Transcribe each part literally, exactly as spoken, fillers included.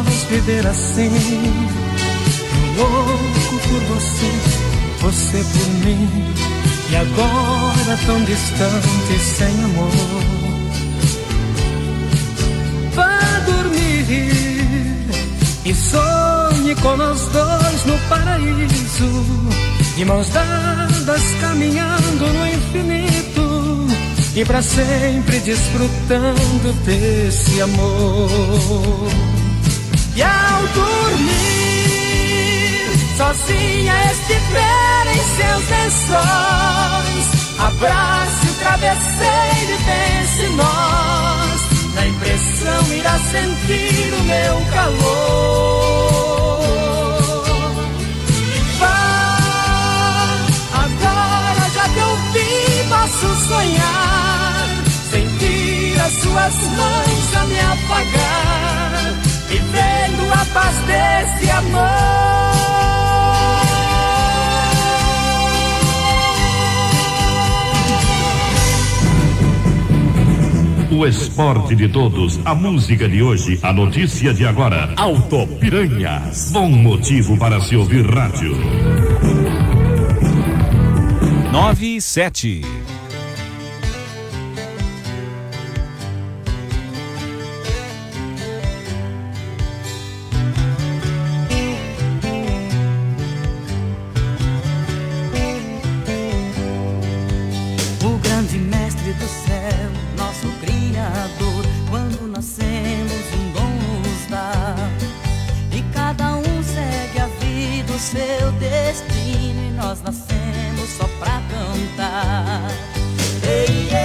nós viver assim, louco por você, você por mim, e agora tão distante, sem amor. Vá dormir e sonhe com nós dois no paraíso, de mãos dadas caminhando no infinito, e pra sempre desfrutando desse amor. E ao dormir, sozinha estiver em seus lençóis, abrace o travesseiro e pense em nós, na impressão irá sentir o meu calor. Vá, agora já que eu vi, posso sonhar, sentir as suas mãos a me apagar, vivendo a paz desse amor. O esporte de todos, a música de hoje, a notícia de agora. Alto Piranhas, bom motivo para se ouvir rádio. Nove e sete. Seu destino e nós nascemos só pra cantar. Ei, ei,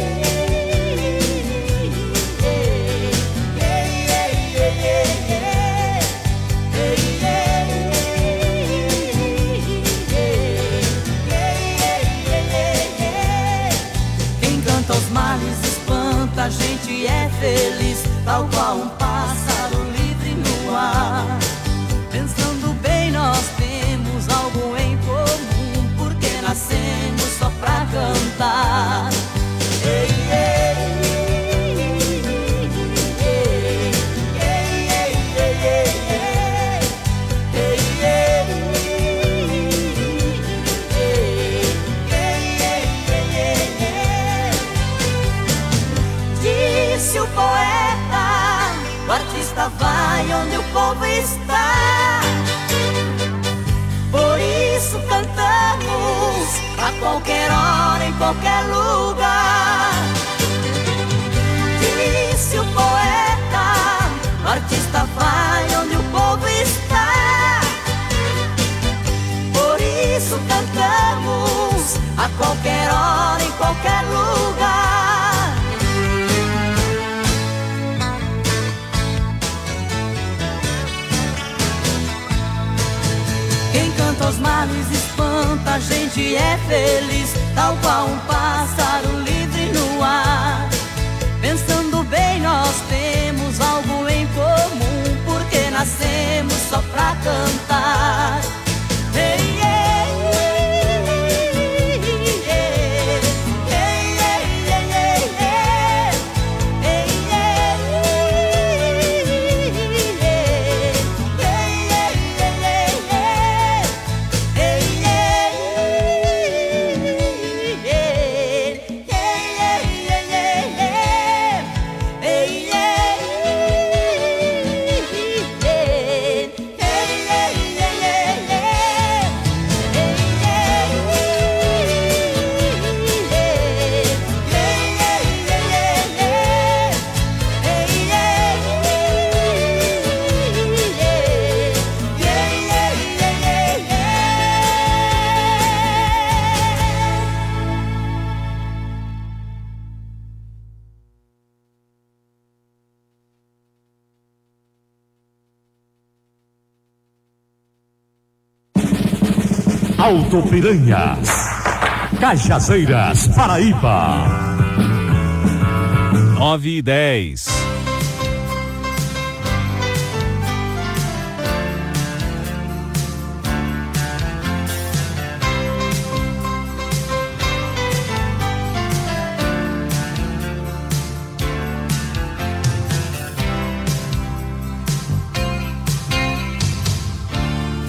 quem canta os males espanta, a gente é feliz, tal qual um pássaro livre no ar. Pensando bem, nós temos algo em comum, porque nascemos só pra cantar. Ei, ei, ei, ei, ei, ei, ei, ei, disse o poeta, o artista vai onde o povo está. Por isso cantamos a qualquer hora, em qualquer lugar. Disse o poeta, o artista vai onde o povo está. Por isso cantamos a qualquer hora, em qualquer lugar. Quem canta os males espanta, a gente é feliz, tal qual um pássaro livre no ar. Pensando bem, nós temos algo em comum, porque nascemos só pra cantar. Ei, ei, Alto Piranhas, Cajazeiras, Paraíba. Nove e dez.